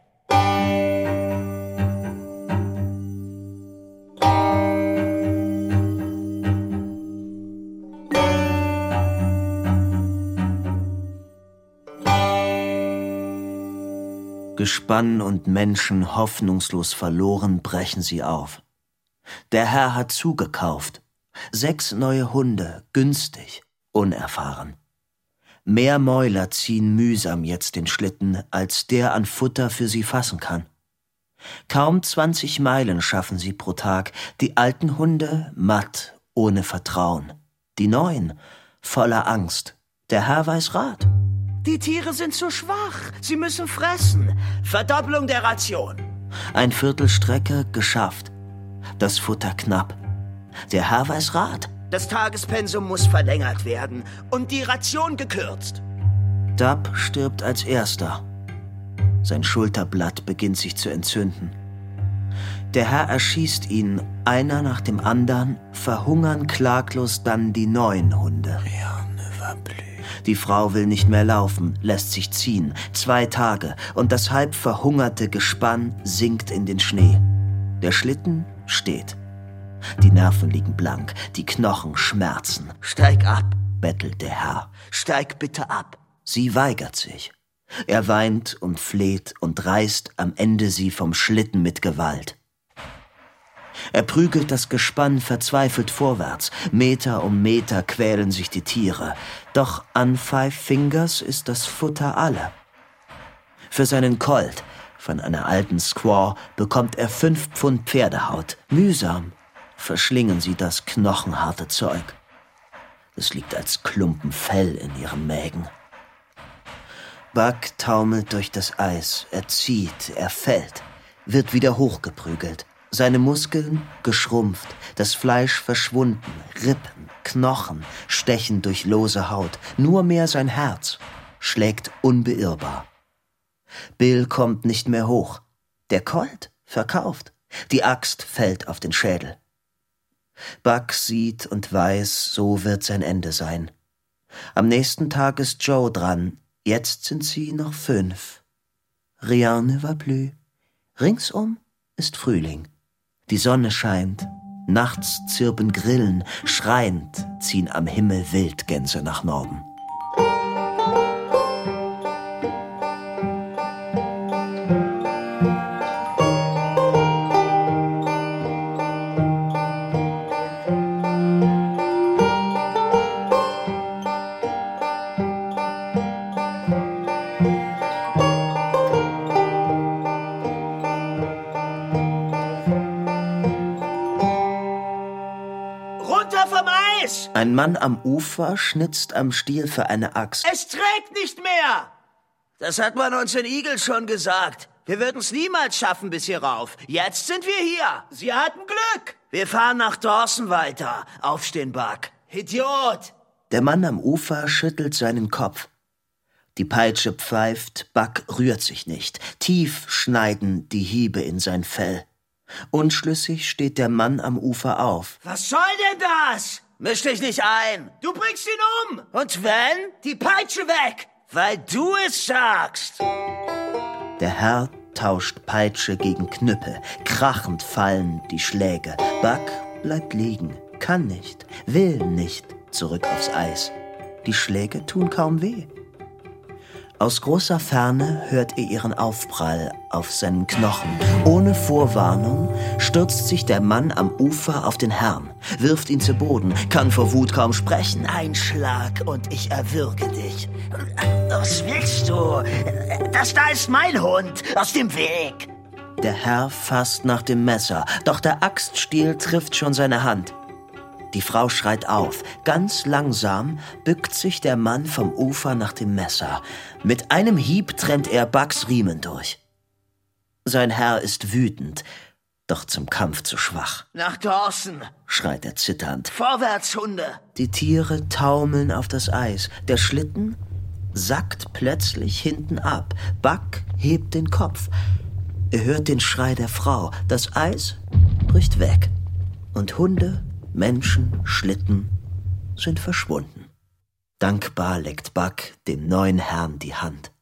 Gespann und Menschen hoffnungslos verloren, brechen sie auf. Der Herr hat zugekauft. Sechs neue Hunde, günstig, unerfahren. Mehr Mäuler ziehen mühsam jetzt den Schlitten, als der an Futter für sie fassen kann. Kaum zwanzig Meilen schaffen sie pro Tag, die alten Hunde matt, ohne Vertrauen. Die neuen, voller Angst. Der Herr weiß Rat. Die Tiere sind zu schwach. Sie müssen fressen. Verdopplung der Ration. Ein Viertel Strecke geschafft. Das Futter knapp. Der Herr weiß Rat. Das Tagespensum muss verlängert werden und die Ration gekürzt. Dab stirbt als erster. Sein Schulterblatt beginnt sich zu entzünden. Der Herr erschießt ihn, einer nach dem anderen, verhungern klaglos dann die neuen Hunde. Die Frau will nicht mehr laufen, lässt sich ziehen. Zwei Tage und das halb verhungerte Gespann sinkt in den Schnee. Der Schlitten steht. Die Nerven liegen blank, die Knochen schmerzen. Steig ab, bettelt der Herr. Steig bitte ab. Sie weigert sich. Er weint und fleht und reißt am Ende sie vom Schlitten mit Gewalt. Er prügelt das Gespann verzweifelt vorwärts. Meter um Meter quälen sich die Tiere. Doch an Five Fingers ist das Futter alle. Für seinen Colt von einer alten Squaw bekommt er fünf Pfund Pferdehaut. Mühsam verschlingen sie das knochenharte Zeug. Es liegt als Klumpen Fell in ihren Mägen. Buck taumelt durch das Eis. Er zieht, er fällt, wird wieder hochgeprügelt. Seine Muskeln geschrumpft, das Fleisch verschwunden, Rippen, Knochen stechen durch lose Haut. Nur mehr sein Herz schlägt unbeirrbar. Bill kommt nicht mehr hoch. Der Colt verkauft. Die Axt fällt auf den Schädel. Buck sieht und weiß, so wird sein Ende sein. Am nächsten Tag ist Joe dran. Jetzt sind sie noch fünf. Rien ne va plus. Ringsum ist Frühling. Die Sonne scheint, nachts zirpen Grillen, schreiend ziehen am Himmel Wildgänse nach Norden. Ein Mann am Ufer schnitzt am Stiel für eine Axt. Es trägt nicht mehr! Das hat man uns in Eagle schon gesagt. Wir würden es niemals schaffen bis hier rauf. Jetzt sind wir hier. Sie hatten Glück. Wir fahren nach Dawson weiter. Aufstehen, Buck. Idiot! Der Mann am Ufer schüttelt seinen Kopf. Die Peitsche pfeift, Buck rührt sich nicht. Tief schneiden die Hiebe in sein Fell. Unschlüssig steht der Mann am Ufer auf. Was soll denn das? Misch dich nicht ein. Du bringst ihn um. Und wenn? Die Peitsche weg. Weil du es sagst. Der Herr tauscht Peitsche gegen Knüppel. Krachend fallen die Schläge. Buck bleibt liegen. Kann nicht, will nicht zurück aufs Eis. Die Schläge tun kaum weh. Aus großer Ferne hört er ihren Aufprall auf seinen Knochen. Ohne Vorwarnung stürzt sich der Mann am Ufer auf den Herrn, wirft ihn zu Boden, kann vor Wut kaum sprechen. Ein Schlag und ich erwürge dich. Was willst du? Das da ist mein Hund. Aus dem Weg. Der Herr fasst nach dem Messer, doch der Axtstiel trifft schon seine Hand. Die Frau schreit auf. Ganz langsam bückt sich der Mann vom Ufer nach dem Messer. Mit einem Hieb trennt er Bucks Riemen durch. Sein Herr ist wütend, doch zum Kampf zu schwach. Nach Dawson, schreit er zitternd. Vorwärts, Hunde! Die Tiere taumeln auf das Eis. Der Schlitten sackt plötzlich hinten ab. Buck hebt den Kopf. Er hört den Schrei der Frau. Das Eis bricht weg. Und Hunde, Menschen, Schlitten sind verschwunden. Dankbar leckt Buck dem neuen Herrn die Hand.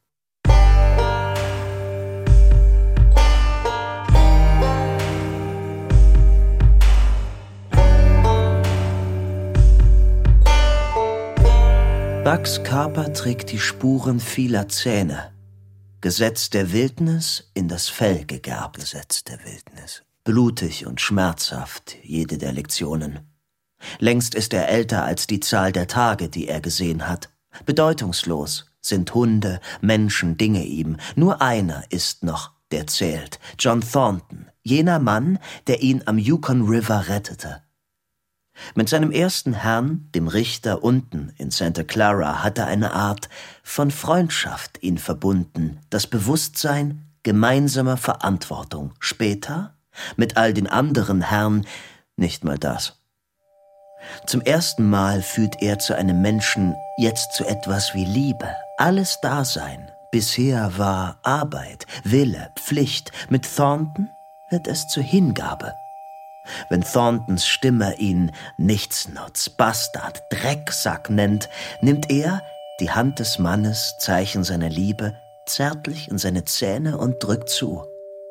Bucks Körper trägt die Spuren vieler Zähne. Gesetz der Wildnis, in das Fell gegerbt. Gesetz der Wildnis. Blutig und schmerzhaft, jede der Lektionen. Längst ist er älter als die Zahl der Tage, die er gesehen hat. Bedeutungslos sind Hunde, Menschen, Dinge ihm. Nur einer ist noch, der zählt. John Thornton, jener Mann, der ihn am Yukon River rettete. Mit seinem ersten Herrn, dem Richter unten in Santa Clara, hatte eine Art von Freundschaft ihn verbunden, das Bewusstsein gemeinsamer Verantwortung. Später, mit all den anderen Herren, nicht mal das. Zum ersten Mal fühlt er zu einem Menschen, jetzt zu etwas wie Liebe, alles Dasein. Bisher war Arbeit, Wille, Pflicht. Mit Thornton wird es zur Hingabe. Wenn Thorntons Stimme ihn Nichtsnutz, Bastard, Drecksack nennt, nimmt er die Hand des Mannes, Zeichen seiner Liebe, zärtlich in seine Zähne und drückt zu.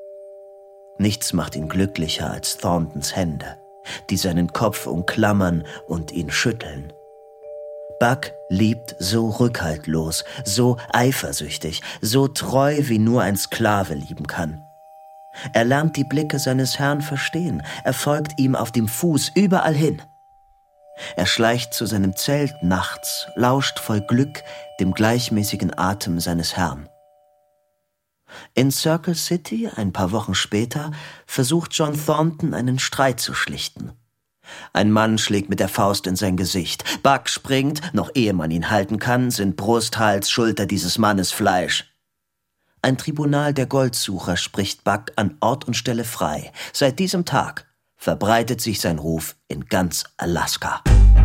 Nichts macht ihn glücklicher als Thorntons Hände, die seinen Kopf umklammern und ihn schütteln. Buck liebt so rückhaltlos, so eifersüchtig, so treu, wie nur ein Sklave lieben kann. Er lernt die Blicke seines Herrn verstehen, er folgt ihm auf dem Fuß überall hin. Er schleicht zu seinem Zelt nachts, lauscht voll Glück dem gleichmäßigen Atem seines Herrn. In Circle City, ein paar Wochen später, versucht John Thornton einen Streit zu schlichten. Ein Mann schlägt mit der Faust in sein Gesicht. Buck springt, noch ehe man ihn halten kann, sind Brust, Hals, Schulter dieses Mannes Fleisch. Ein Tribunal der Goldsucher spricht Buck an Ort und Stelle frei. Seit diesem Tag verbreitet sich sein Ruf in ganz Alaska.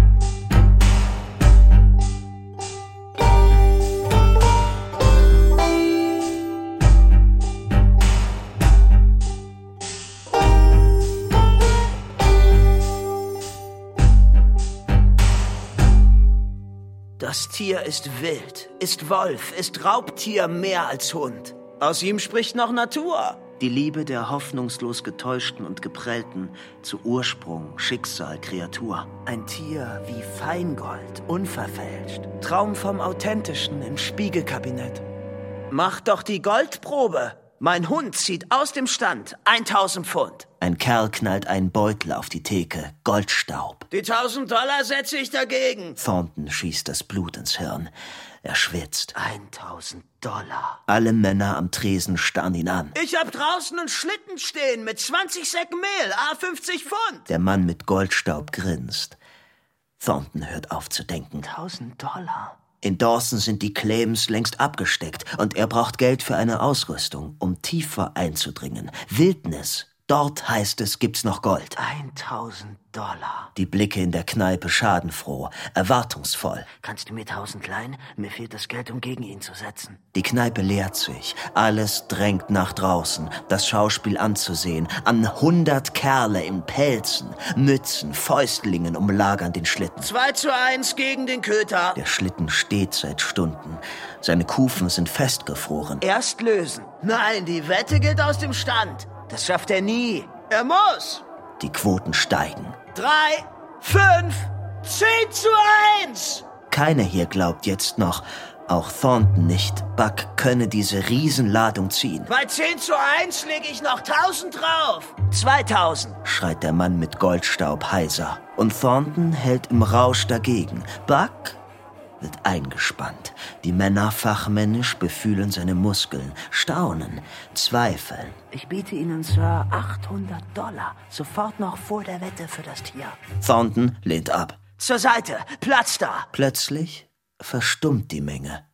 Das Tier ist wild, ist Wolf, ist Raubtier mehr als Hund. Aus ihm spricht noch Natur. Die Liebe der hoffnungslos Getäuschten und Geprellten zu Ursprung, Schicksal, Kreatur. Ein Tier wie Feingold, unverfälscht. Traum vom Authentischen im Spiegelkabinett. Mach doch die Goldprobe. Mein Hund zieht aus dem Stand tausend Pfund. Ein Kerl knallt einen Beutel auf die Theke, Goldstaub. Die tausend Dollar setze ich dagegen. Thornton schießt das Blut ins Hirn. Er schwitzt. tausend Dollar. Alle Männer am Tresen starren ihn an. Ich hab draußen einen Schlitten stehen mit zwanzig Säcken Mehl, a fünfzig Pfund. Der Mann mit Goldstaub grinst. Thornton hört auf zu denken. tausend Dollar. In Dawson sind die Claims längst abgesteckt und er braucht Geld für eine Ausrüstung, um tiefer einzudringen. Wildnis. Dort, heißt es, gibt's noch Gold. tausend Dollar. Die Blicke in der Kneipe schadenfroh, erwartungsvoll. Kannst du mir tausend leihen? Mir fehlt das Geld, um gegen ihn zu setzen. Die Kneipe leert sich. Alles drängt nach draußen, das Schauspiel anzusehen. An hundert Kerle in Pelzen, Mützen, Fäustlingen umlagern den Schlitten. Zwei zu eins gegen den Köter. Der Schlitten steht seit Stunden. Seine Kufen sind festgefroren. Erst lösen. Nein, die Wette gilt aus dem Stand. Das schafft er nie. Er muss. Die Quoten steigen. Drei, fünf, zehn zu eins. Keiner hier glaubt jetzt noch, auch Thornton nicht, Buck könne diese Riesenladung ziehen. Bei zehn zu eins lege ich noch tausend drauf. zweitausend. Schreit der Mann mit Goldstaub heiser. Und Thornton hält im Rausch dagegen. Buck wird eingespannt. Die Männer fachmännisch befühlen seine Muskeln, staunen, zweifeln. Ich biete Ihnen, Sir, achthundert Dollar. Sofort noch vor der Wette für das Tier. Thornton lehnt ab. Zur Seite, Platz da. Plötzlich verstummt die Menge.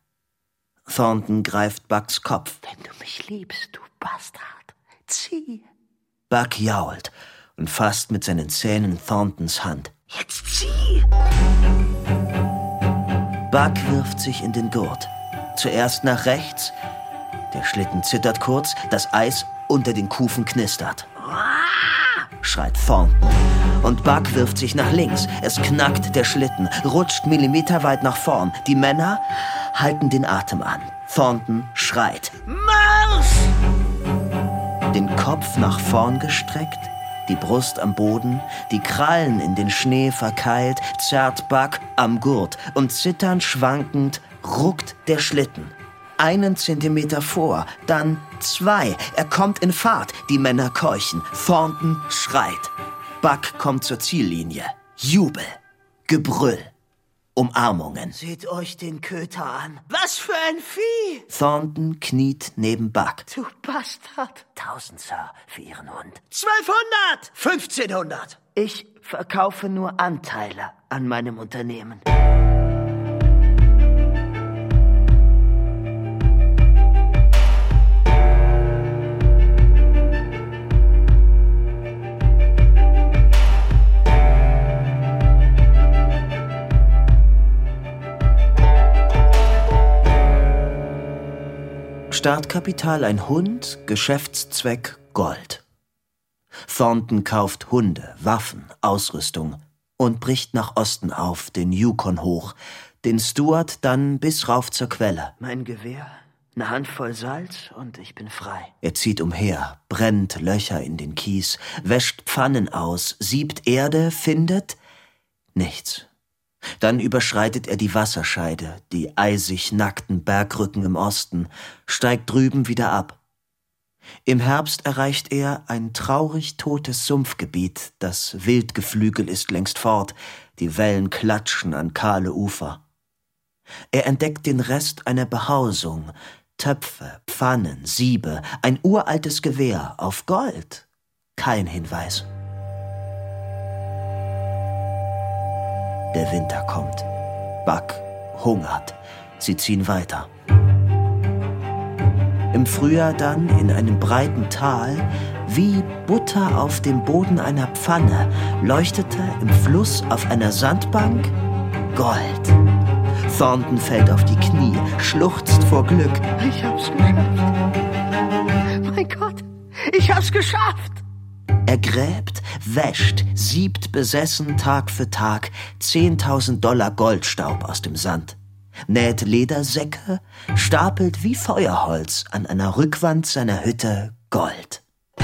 Thornton greift Bucks Kopf. Wenn du mich liebst, du Bastard, zieh. Buck jault und fasst mit seinen Zähnen Thorntons Hand. Jetzt zieh! Buck wirft sich in den Gurt. Zuerst nach rechts. Der Schlitten zittert kurz, das Eis unter den Kufen knistert. schreit Thornton. Und Buck wirft sich nach links. Es knackt der Schlitten, rutscht millimeterweit nach vorn. Die Männer halten den Atem an. Thornton schreit: Marsch! Den Kopf nach vorn gestreckt, die Brust am Boden, die Krallen in den Schnee verkeilt, zerrt Buck am Gurt und zitternd schwankend ruckt der Schlitten. Einen Zentimeter vor, dann zwei. Er kommt in Fahrt. Die Männer keuchen. Thornton schreit. Buck kommt zur Ziellinie. Jubel. Gebrüll. Umarmungen. Seht euch den Köter an. Was für ein Vieh! Thornton kniet neben Buck. Du Bastard. Tausend, Sir, für Ihren Hund. Zwölfhundert! Fünfzehnhundert! Ich verkaufe nur Anteile an meinem Unternehmen. Startkapital ein Hund, Geschäftszweck Gold. Thornton kauft Hunde, Waffen, Ausrüstung und bricht nach Osten auf, den Yukon hoch, den Stuart dann bis rauf zur Quelle. Mein Gewehr, eine Handvoll Salz und ich bin frei. Er zieht umher, brennt Löcher in den Kies, wäscht Pfannen aus, siebt Erde, findet nichts. Dann überschreitet er die Wasserscheide, die eisig nackten Bergrücken im Osten, steigt drüben wieder ab. Im Herbst erreicht er ein traurig totes Sumpfgebiet, das Wildgeflügel ist längst fort, die Wellen klatschen an kahle Ufer. Er entdeckt den Rest einer Behausung, Töpfe, Pfannen, Siebe, ein uraltes Gewehr auf Gold. Kein Hinweis. Der Winter kommt. Buck hungert. Sie ziehen weiter. Im Frühjahr dann in einem breiten Tal, wie Butter auf dem Boden einer Pfanne, leuchtete im Fluss auf einer Sandbank Gold. Thornton fällt auf die Knie, schluchzt vor Glück. Ich hab's geschafft. Mein Gott, ich hab's geschafft. Er gräbt, wäscht, siebt besessen Tag für Tag zehntausend Dollar Goldstaub aus dem Sand, näht Ledersäcke, stapelt wie Feuerholz an einer Rückwand seiner Hütte Gold.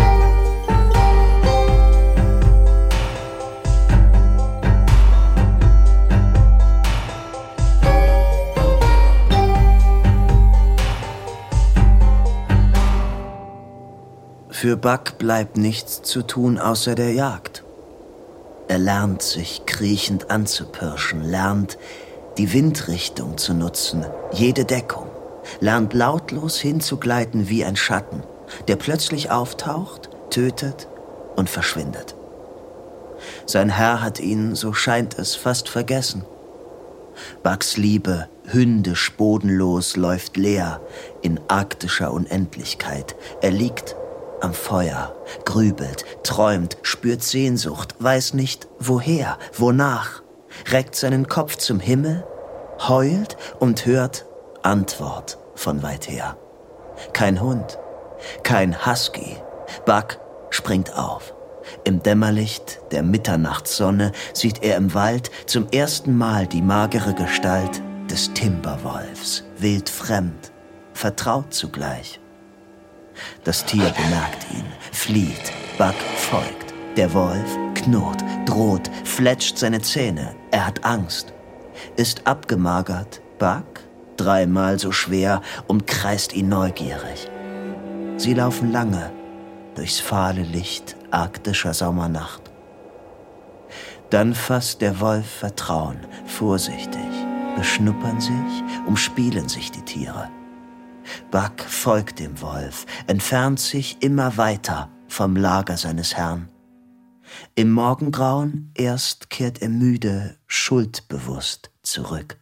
Für Buck bleibt nichts zu tun außer der Jagd. Er lernt, sich kriechend anzupirschen, lernt, die Windrichtung zu nutzen, jede Deckung, lernt lautlos hinzugleiten wie ein Schatten, der plötzlich auftaucht, tötet und verschwindet. Sein Herr hat ihn, so scheint es, fast vergessen. Bucks Liebe, hündisch bodenlos, läuft leer in arktischer Unendlichkeit. Er liegt am Feuer, grübelt, träumt, spürt Sehnsucht, weiß nicht woher, wonach, reckt seinen Kopf zum Himmel, heult und hört Antwort von weit her. Kein Hund, kein Husky. Buck springt auf. Im Dämmerlicht der Mitternachtssonne sieht er im Wald zum ersten Mal die magere Gestalt des Timberwolfs, wildfremd, vertraut zugleich. Das Tier bemerkt ihn, flieht, Buck folgt. Der Wolf knurrt, droht, fletscht seine Zähne. Er hat Angst, ist abgemagert. Buck, dreimal so schwer, umkreist ihn neugierig. Sie laufen lange durchs fahle Licht arktischer Sommernacht. Dann fasst der Wolf Vertrauen, vorsichtig, beschnuppern sich, umspielen sich die Tiere. Buck folgt dem Wolf, entfernt sich immer weiter vom Lager seines Herrn. Im Morgengrauen erst kehrt er müde, schuldbewusst zurück.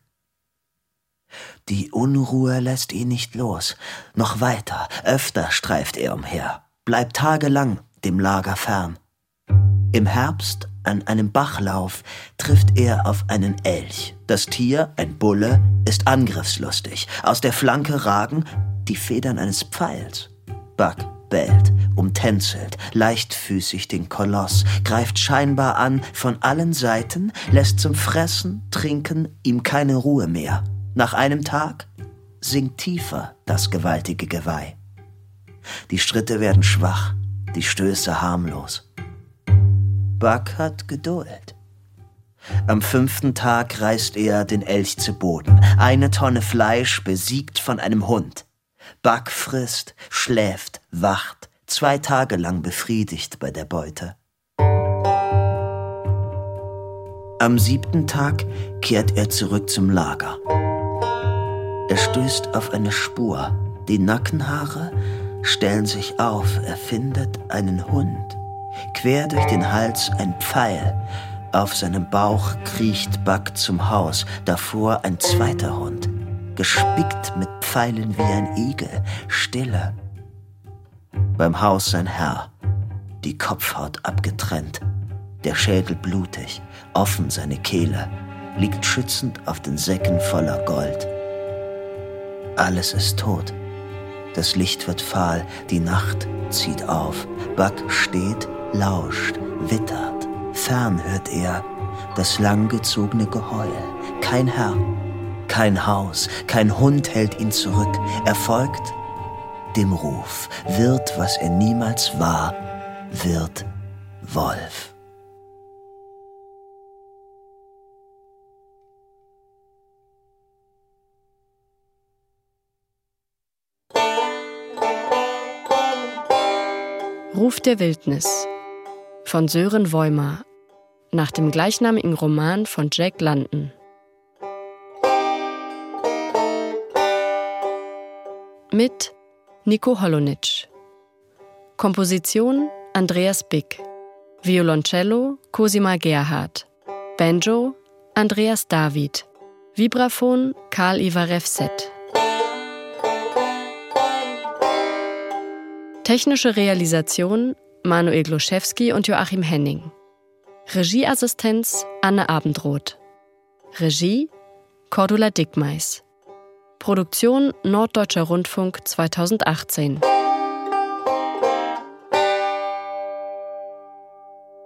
Die Unruhe lässt ihn nicht los. Noch weiter, öfter streift er umher, bleibt tagelang dem Lager fern. Im Herbst, an einem Bachlauf, trifft er auf einen Elch. Das Tier, ein Bulle, ist angriffslustig. Aus der Flanke ragen die Federn eines Pfeils. Buck bellt, umtänzelt, leichtfüßig den Koloss, greift scheinbar an von allen Seiten, lässt zum Fressen, Trinken ihm keine Ruhe mehr. Nach einem Tag sinkt tiefer das gewaltige Geweih. Die Schritte werden schwach, die Stöße harmlos. Buck hat Geduld. Am fünften Tag reißt er den Elch zu Boden. Eine Tonne Fleisch besiegt von einem Hund. Buck frisst, schläft, wacht, zwei Tage lang befriedigt bei der Beute. Am siebten Tag kehrt er zurück zum Lager. Er stößt auf eine Spur. Die Nackenhaare stellen sich auf. Er findet einen Hund. Quer durch den Hals ein Pfeil. Auf seinem Bauch kriecht Buck zum Haus. Davor ein zweiter Hund. Gespickt mit Pfeilen wie ein Igel. Stille. Beim Haus sein Herr. Die Kopfhaut abgetrennt. Der Schädel blutig. Offen seine Kehle. Liegt schützend auf den Säcken voller Gold. Alles ist tot. Das Licht wird fahl, die Nacht zieht auf. Buck steht, lauscht, wittert. Fern hört er das langgezogene Geheul. Kein Herr, kein Haus, kein Hund hält ihn zurück. Er folgt dem Ruf, wird, was er niemals war, wird Wolf. Ruf der Wildnis von Sören Woyma nach dem gleichnamigen Roman von Jack London. Mit Nico Holonitsch. Komposition Andreas Bick. Violoncello Cosima Gerhardt. Banjo Andreas David. Vibraphon Karl Ivar Refset. Technische Realisation Manuel Gloszewski und Joachim Henning. Regieassistenz Anne Abendroth. Regie Cordula Dickmeis. Produktion Norddeutscher Rundfunk zweitausendachtzehn.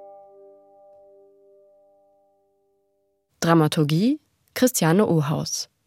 Dramaturgie Christiane Ohaus.